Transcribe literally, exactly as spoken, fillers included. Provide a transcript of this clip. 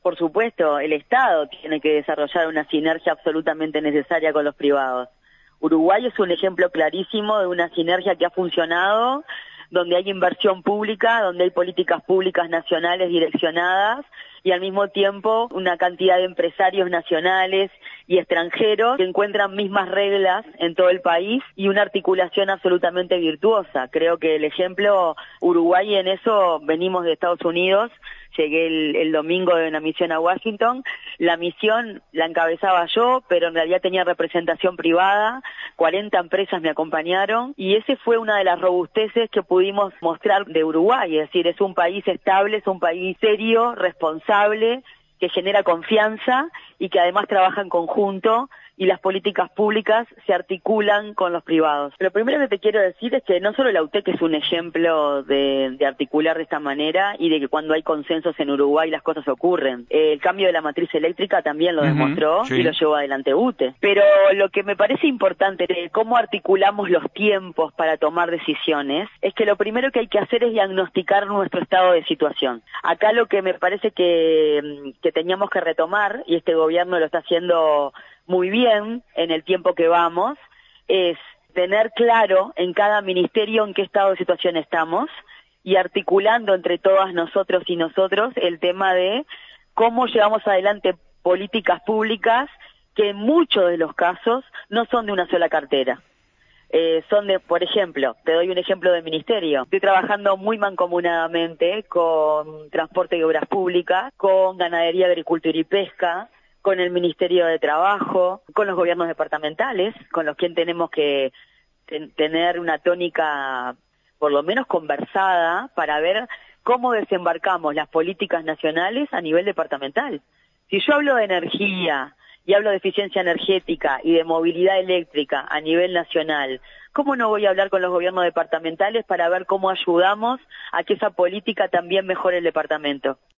Por supuesto, el Estado tiene que desarrollar una sinergia absolutamente necesaria con los privados. Uruguay es un ejemplo clarísimo de una sinergia que ha funcionado, donde hay inversión pública, donde hay políticas públicas nacionales direccionadas y al mismo tiempo una cantidad de empresarios nacionales y extranjeros que encuentran mismas reglas en todo el país y una articulación absolutamente virtuosa. Creo que el ejemplo Uruguay en eso, venimos de Estados Unidos, llegué el, el domingo de una misión a Washington, la misión la encabezaba yo, pero en realidad tenía representación privada, cuarenta empresas me acompañaron y ese fue una de las robusteces que pudimos mostrar de Uruguay, es decir, es un país estable, es un país serio, responsable, que genera confianza y que además trabaja en conjunto y las políticas públicas se articulan con los privados. Lo primero que te quiero decir es que no solo la U T E C es un ejemplo de, de articular de esta manera y de que cuando hay consensos en Uruguay las cosas ocurren. El cambio de la matriz eléctrica también lo uh-huh, demostró sí. Y lo llevó adelante U T E. Pero lo que me parece importante de cómo articulamos los tiempos para tomar decisiones es que lo primero que hay que hacer es diagnosticar nuestro estado de situación. Acá lo que me parece que, que teníamos que retomar, y este gobierno lo está haciendo muy bien en el tiempo que vamos, es tener claro en cada ministerio en qué estado de situación estamos y articulando entre todas nosotros y nosotros el tema de cómo llevamos adelante políticas públicas que en muchos de los casos no son de una sola cartera. Eh, son de, por ejemplo, te doy un ejemplo de ministerio. Estoy trabajando muy mancomunadamente con Transporte y Obras Públicas, con Ganadería, Agricultura y Pesca, con el Ministerio de Trabajo, con los gobiernos departamentales, con los que tenemos que ten- tener una tónica por lo menos conversada para ver cómo desembarcamos las políticas nacionales a nivel departamental. Si yo hablo de energía y hablo de eficiencia energética y de movilidad eléctrica a nivel nacional, ¿cómo no voy a hablar con los gobiernos departamentales para ver cómo ayudamos a que esa política también mejore el departamento?